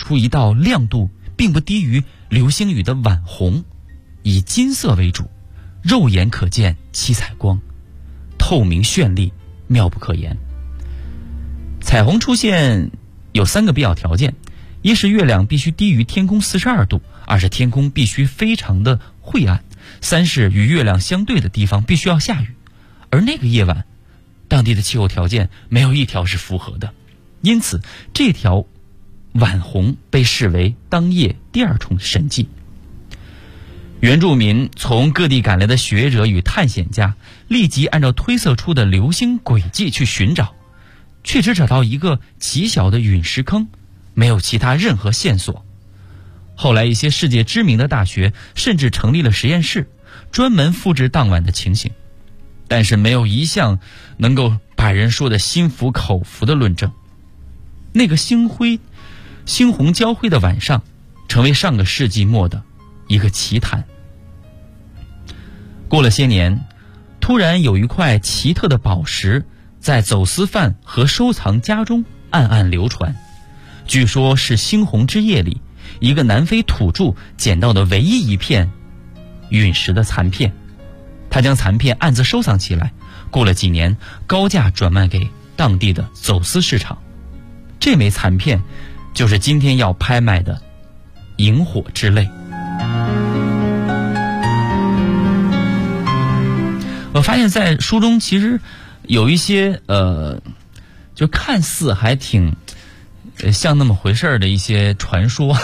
出一道亮度并不低于流星雨的晚红，以金色为主，肉眼可见七彩光，透明绚丽，妙不可言。彩虹出现有3个必要条件：一是月亮必须低于天空42度，二是天空必须非常的晦暗，三是与月亮相对的地方必须要下雨。而那个夜晚，当地的气候条件没有一条是符合的，因此这条晚红被视为当夜第2重神迹。原住民从各地赶来的学者与探险家立即按照推测出的流星轨迹去寻找，却只找到一个极小的陨石坑，没有其他任何线索。后来一些世界知名的大学甚至成立了实验室，专门复制当晚的情形，但是没有一项能够把人说得心服口服的论证。那个星红交辉的晚上，成为上个世纪末的一个奇谈。过了些年，突然有一块奇特的宝石在走私犯和收藏家中暗暗流传，据说是猩红之夜里一个南非土著捡到的唯一一片陨石的残片。他将残片暗自收藏起来，过了几年高价转卖给当地的走私市场。这枚残片就是今天要拍卖的萤火之泪。我发现在书中其实有一些就看似还挺像那么回事儿的一些传说。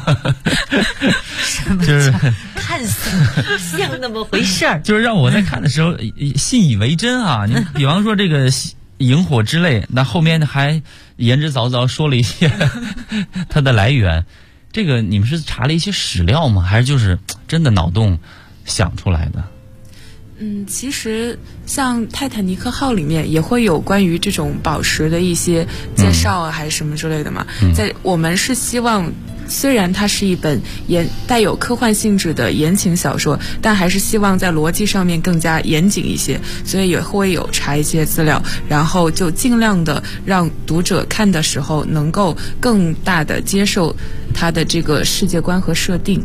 什么就是看似像那么回事儿？ 就是让我在看的时候信以为真啊！你比方说这个萤火之泪，那后面还言之凿凿说了一些它的来源。这个你们是查了一些史料吗？还是就是真的脑洞想出来的？ 其实像泰坦尼克号里面也会有关于这种宝石的一些介绍啊，还是什么之类的嘛。在我们是希望，虽然它是一本带有科幻性质的言情小说，但还是希望在逻辑上面更加严谨一些，所以也会有查一些资料，然后就尽量的让读者看的时候能够更大的接受它的这个世界观和设定。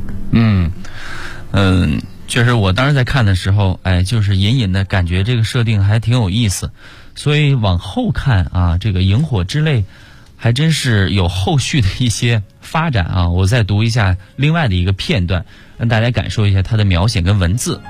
确实我当时在看的时候，就是隐隐的感觉这个设定还挺有意思，所以往后看啊，这个萤火之泪还真是有后续的一些发展啊。我再读一下另外的一个片段，让大家感受一下它的描写跟文字。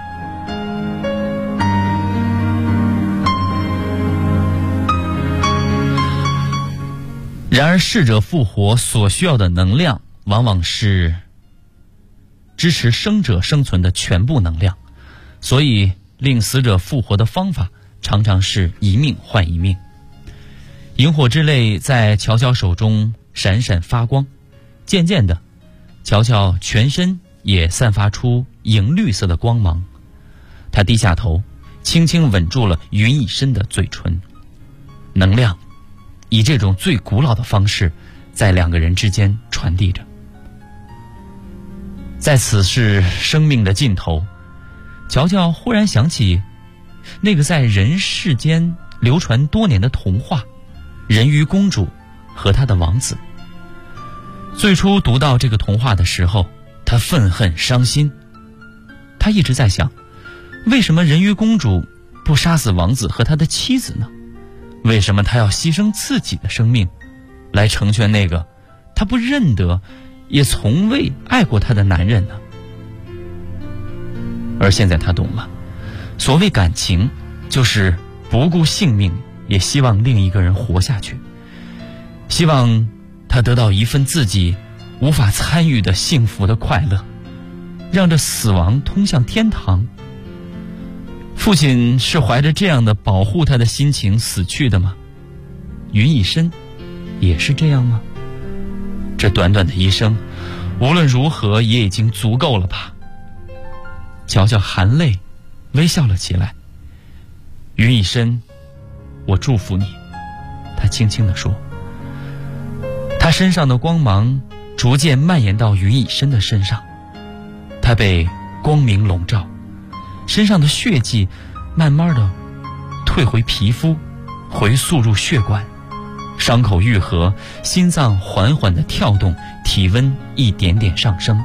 然而逝者复活所需要的能量往往是支持生者生存的全部能量，所以令死者复活的方法常常是一命换一命。萤火之泪在乔乔手中闪闪发光，渐渐的，乔乔全身也散发出银绿色的光芒。他低下头，轻轻吻住了云以身的嘴唇。能量以这种最古老的方式在2个人之间传递着。在此是生命的尽头，乔乔忽然想起那个在人世间流传多年的童话《人鱼公主和她的王子》。最初读到这个童话的时候，他愤恨伤心。他一直在想，为什么人鱼公主不杀死王子和他的妻子呢？为什么他要牺牲自己的生命来成全那个他不认得也从未爱过他的男人呢？而现在他懂了，所谓感情就是不顾性命也希望另一个人活下去，希望他得到一份自己无法参与的幸福的快乐，让这死亡通向天堂。父亲是怀着这样的保护他的心情死去的吗？云以身也是这样吗？这短短的一生，无论如何也已经足够了吧。乔乔含泪微笑了起来。云以身，我祝福你，他轻轻地说。他身上的光芒逐渐蔓延到云以身的身上，他被光明笼罩，身上的血迹慢慢的退回皮肤，回溯入血管， 伤口愈合，心脏缓缓地跳动，体温一点点上升。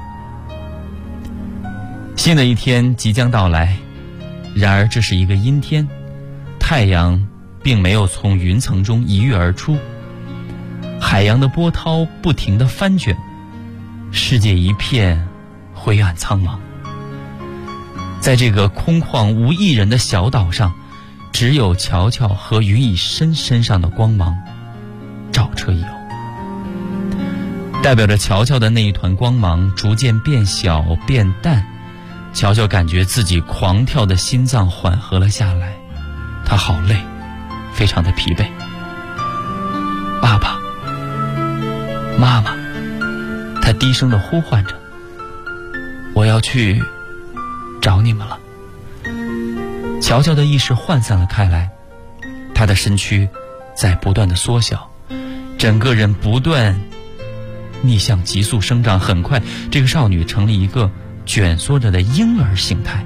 新的一天即将到来，然而这是一个阴天，太阳并没有从云层中一跃而出，海洋的波涛不停地翻卷，世界一片灰暗苍茫。在这个空旷无一人的小岛上，只有乔乔和于以琛身上的光芒照彻一游。代表着乔乔的那一团光芒逐渐变小变淡，乔乔感觉自己狂跳的心脏缓和了下来，他好累，非常的疲惫。爸爸妈妈，他低声地呼唤着，我要去找你们了。乔乔的意识涣散了开来，他的身躯在不断的缩小，整个人不断逆向急速生长。很快这个少女成了一个卷缩着的婴儿形态。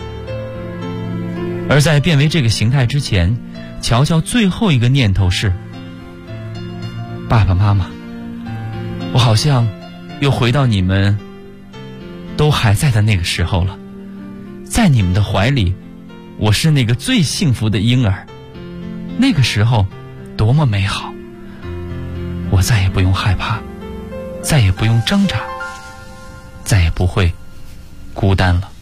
而在变为这个形态之前，乔乔最后一个念头是，爸爸妈妈，我好像又回到你们都还在的那个时候了，在你们的怀里，我是那个最幸福的婴儿，那个时候多么美好，我再也不用害怕，再也不用挣扎，再也不会孤单了。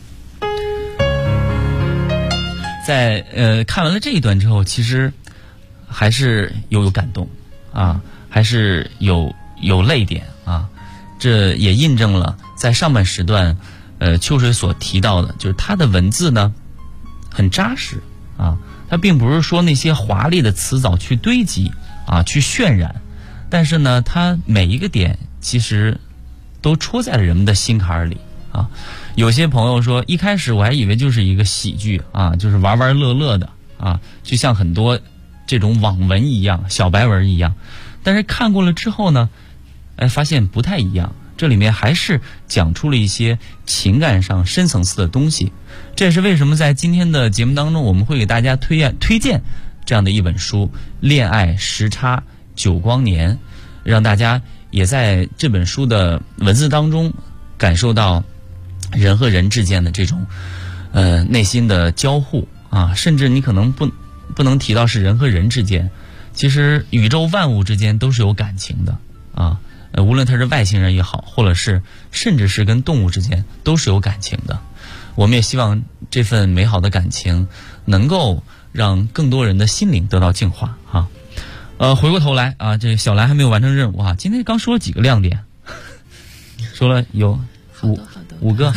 在看完了这一段之后，其实还是有感动啊，还是有泪点啊。这也印证了在上半时段秋水所提到的，就是他的文字呢很扎实啊，他并不是说那些华丽的词藻去堆积啊，去渲染，但是呢他每一个点其实都戳在了人们的心坎里啊。有些朋友说，一开始我还以为就是一个喜剧啊，就是玩玩乐乐的啊，就像很多这种网文一样，小白文一样。但是看过了之后呢，发现不太一样，这里面还是讲出了一些情感上深层次的东西。这也是为什么在今天的节目当中，我们会给大家推荐这样的一本书《恋爱时差9光年》，让大家也在这本书的文字当中感受到人和人之间的这种内心的交互啊，甚至你可能不能提到是人和人之间，其实宇宙万物之间都是有感情的啊，无论他是外星人也好，或者是甚至是跟动物之间都是有感情的。我们也希望这份美好的感情能够让更多人的心灵得到净化啊。回过头来啊，这小兰还没有完成任务啊，今天刚说了几个亮点，说了有五个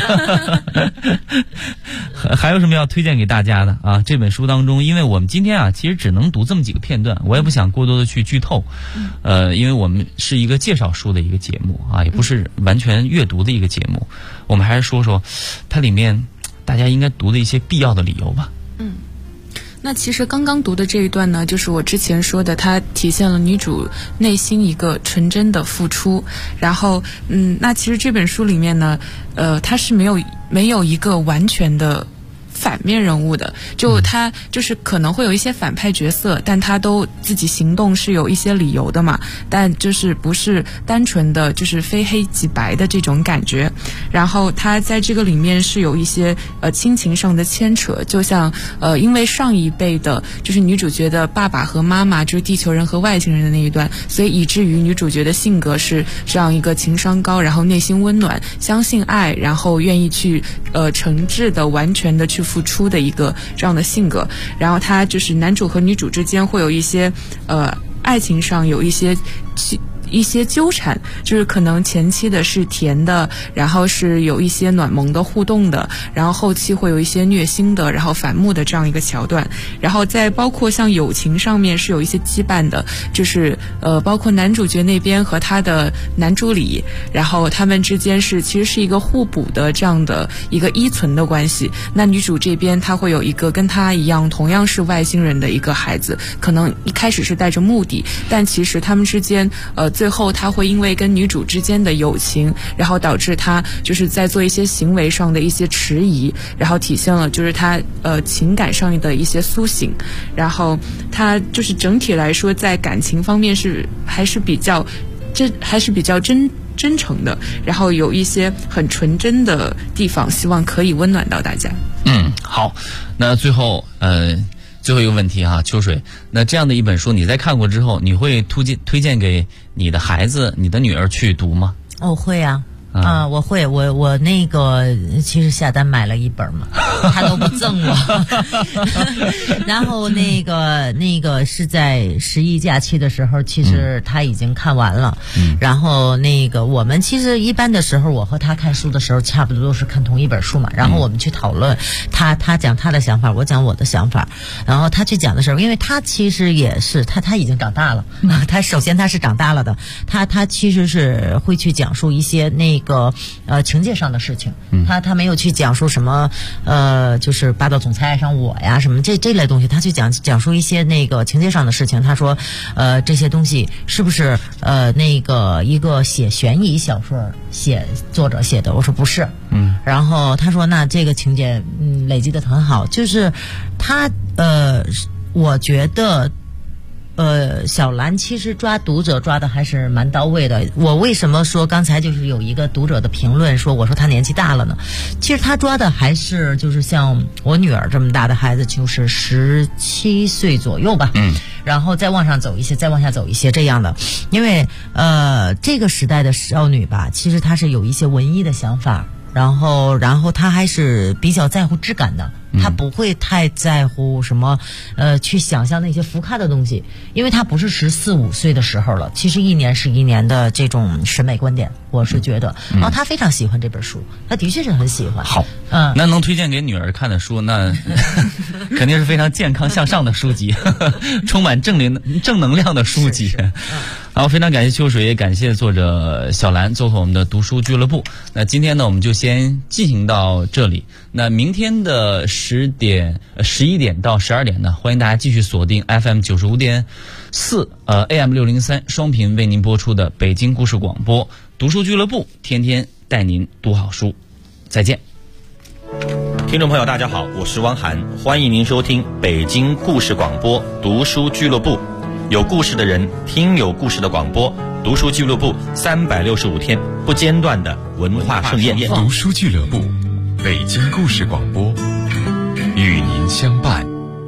还有什么要推荐给大家的啊？这本书当中，因为我们今天啊其实只能读这么几个片段，我也不想过多的去剧透，因为我们是一个介绍书的一个节目啊，也不是完全阅读的一个节目，我们还是说说它里面大家应该读的一些必要的理由吧。 那其实刚刚读的这一段呢，就是我之前说的，它体现了女主内心一个纯真的付出。然后，那其实这本书里面呢，它是没有一个完全的反面人物的，就他就是可能会有一些反派角色，但他都自己行动是有一些理由的嘛，但就是不是单纯的就是非黑即白的这种感觉。然后他在这个里面是有一些亲情上的牵扯，就像因为上一辈的就是女主角的爸爸和妈妈就是地球人和外星人的那一段，所以以至于女主角的性格是这样一个情商高，然后内心温暖，相信爱，然后愿意去诚挚的完全的去付出的一个这样的性格。然后他就是男主和女主之间会有一些爱情上有一些纠缠，就是可能前期的是甜的，然后是有一些暖萌的互动的，然后后期会有一些虐心的，然后反目的这样一个桥段。然后再包括像友情上面是有一些羁绊的，就是包括男主角那边和他的男助理，然后他们之间其实是一个互补的这样的一个依存的关系。那女主这边她会有一个跟她一样同样是外星人的一个孩子，可能一开始是带着目的，但其实他们之间最后他会因为跟女主之间的友情，然后导致他就是在做一些行为上的一些迟疑，然后体现了就是他情感上的一些苏醒，然后他就是整体来说在感情方面还是比较真诚的，然后有一些很纯真的地方，希望可以温暖到大家。 好，那最后一个问题哈，秋水，那这样的一本书你在看过之后，你会推荐给你的孩子、你的女儿去读吗？ 我会啊。我会，我那个其实下单买了一本嘛，他都不赠我。然后那个是在11假期的时候，其实他已经看完了。然后那个我们其实一般的时候，我和他看书的时候，差不多都是看同一本书嘛。然后我们去讨论，他讲他的想法，我讲我的想法。然后他去讲的时候，因为他其实也是他已经长大了，他首先他是长大了的，他其实是会去讲述一些那个情节上的事情，他没有去讲述什么就是霸道总裁爱上我呀什么这类东西，他去讲述一些那个情节上的事情。他说这些东西是不是那个一个写悬疑小说作者写的？我说不是。然后他说那这个情节累积的很好，就是他我觉得小兰其实抓读者抓的还是蛮到位的。我为什么说刚才就是有一个读者的评论说我说他年纪大了呢？其实他抓的还是就是像我女儿这么大的孩子，就是17岁左右吧。然后再往上走一些，再往下走一些这样的。因为这个时代的少女吧，其实她是有一些文艺的想法，然后她还是比较在乎质感的。他不会太在乎什么去想象那些浮夸的东西，因为他不是14、15岁的时候了。其实一年是一年的这种审美观点，我是觉得。然后他非常喜欢这本书，他的确是很喜欢。 好，那能推荐给女儿看的书，那肯定是非常健康向上的书籍，充满正能量的书籍。好，非常感谢秋水，也感谢作者小兰做客我们的读书俱乐部。那今天呢，我们就先进行到这里。那明天的11点到12点呢，欢迎大家继续锁定 FM 95.4AM 603双频为您播出的北京故事广播读书俱乐部，天天带您读好书。再见。 听众朋友大家好，我是汪涵，欢迎您收听北京故事广播读书俱乐部，有故事的人听有故事的广播，读书俱乐部365天不间断的文化盛宴。 读书俱乐部，北京故事广播，与您相伴。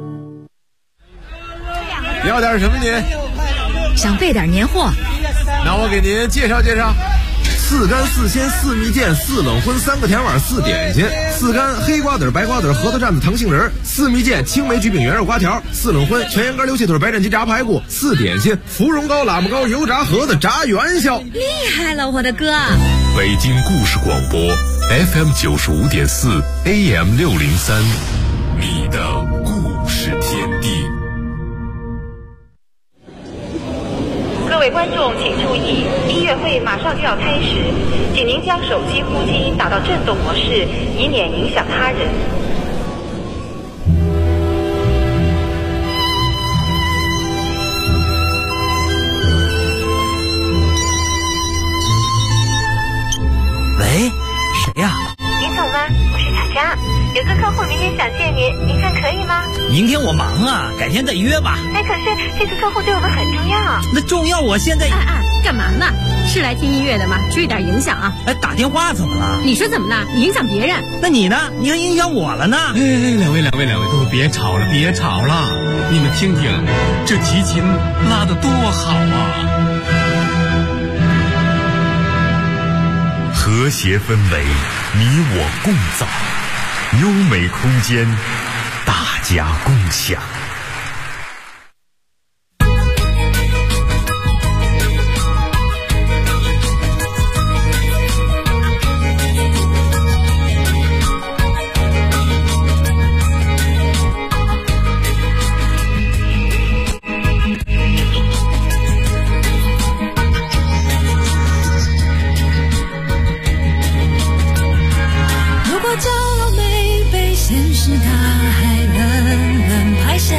要点什么您？ 想备点年货。 那我给您介绍介绍。4干4鲜4蜜饯4冷荤3个甜碗4点心，4干黑瓜子白瓜子核桃蘸子糖杏仁，4蜜饯青梅橘饼圆肉瓜条，4冷荤全羊肝溜蟹腿白斩鸡炸排骨，4点心芙蓉糕喇嘛糕油炸盒子炸元宵。 厉害了，我的哥！ 北京故事广播 FM 95.4 AM 603，你的故事天地。 各位观众请注意，音乐会马上就要开始，请您将手机呼机打到震动模式，以免影响他人。 喂，谁呀？ 林总吗？我是佳佳，有个客户明天想见您，您看可以吗？ 明天我忙啊，改天再约吧。 哎，可是这个客户对我们很重要。 那重要，我现在干嘛呢？是来听音乐的吗？注意点影响啊！ 哎，打电话怎么了？ 你说怎么了？你影响别人。 那你呢？你还影响我了呢？ 哎，两位，都别吵了，别吵了！你们听听，这提琴拉得多好啊！ 和谐氛围，你我共造；优美空间，大家共享。 现实它还冷冷拍下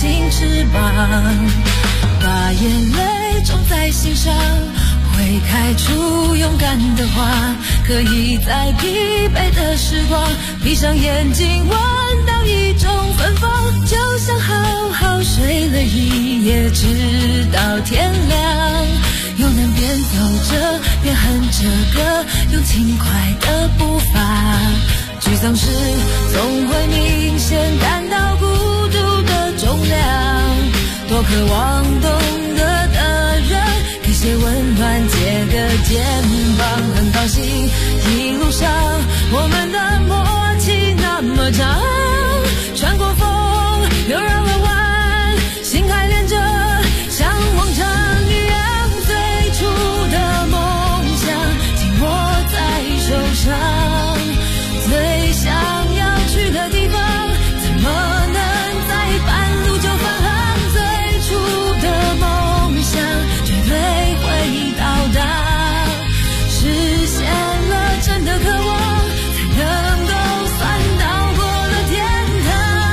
形翅膀，把眼泪种在心上，会开出勇敢的花，可以在疲惫的时光闭上眼睛闻到一种芬芳，就像好好睡了一夜直到天亮，又能边走着边哼着歌，用轻快的步伐，沮丧时总会明显感到孤独的重量，多渴望懂得的人给些温暖，借个肩膀，很高兴一路上我们的默契那么长，穿过风又绕了弯，心还连着像往常一样，最初的梦想紧握在手上，最想要去的地方怎么能在半路就返航，最初的梦想绝对会到达，实现了真的渴望，才能够算到过了天堂。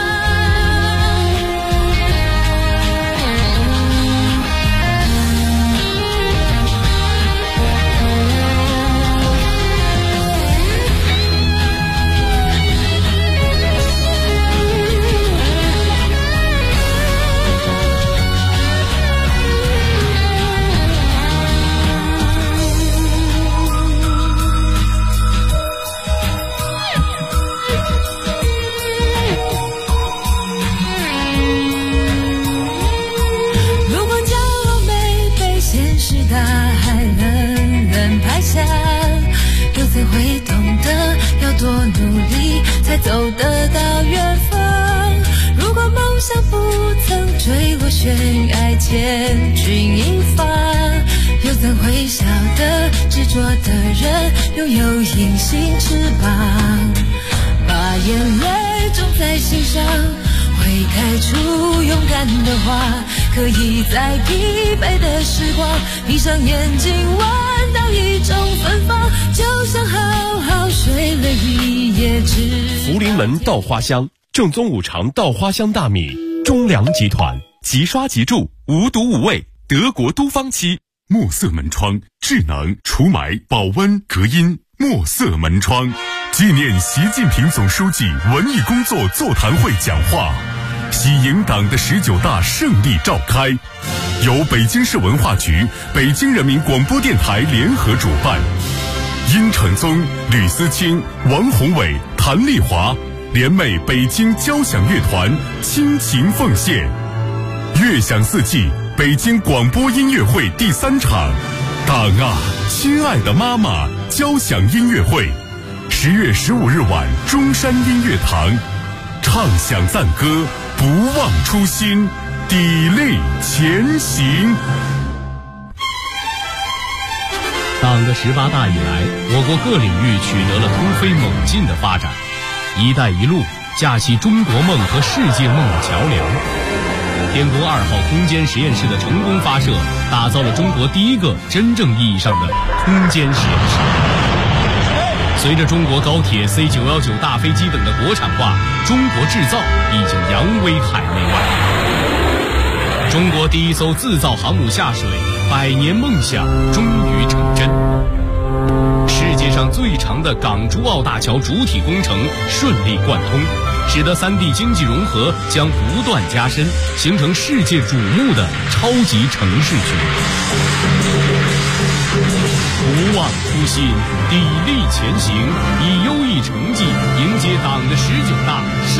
如果骄傲没被现实大海冷冷拍下，又怎会懂得要多努力才走得到远方，如果梦想不曾坠落悬崖千钧一发，又怎会晓得执着的人拥有隐形翅膀，把眼泪种在心上，会开出勇敢的花，可以在疲惫的时光闭上眼睛闻到一种芬芳，就像好好睡了一夜直。 福临门稻花香，正宗五常稻花香大米，中粮集团，即刷即住，无毒无味，德国都芳漆。 墨色门窗，智能除霾保温隔音。墨色门窗纪念习近平总书记文艺工作座谈会讲话，喜迎党的19大胜利召开，由北京市文化局、北京人民广播电台联合主办，殷承宗、吕思清、王宏伟、谭丽华联袂北京交响乐团倾情奉献，乐享四季北京广播音乐会第3场，党啊，亲爱的妈妈交响音乐会，10月15日晚中山音乐堂，唱响赞歌，不忘初心，砥砺前行。 党的18大以来，我国各领域取得了突飞猛进的发展，一带一路架起中国梦和世界梦的桥梁。天宫2号空间实验室的成功发射，打造了中国第一个真正意义上的空间实验室。随着中国高铁 C919 大飞机等的国产化，中国制造已经扬威海内外。中国第一艘自造航母下水，100年梦想终于成真。世界上最长的港珠澳大桥主体工程顺利贯通，使得3地经济融合将不断加深，形成世界瞩目的超级城市群。不忘初心，砥砺前行，以优异成绩迎接党的19大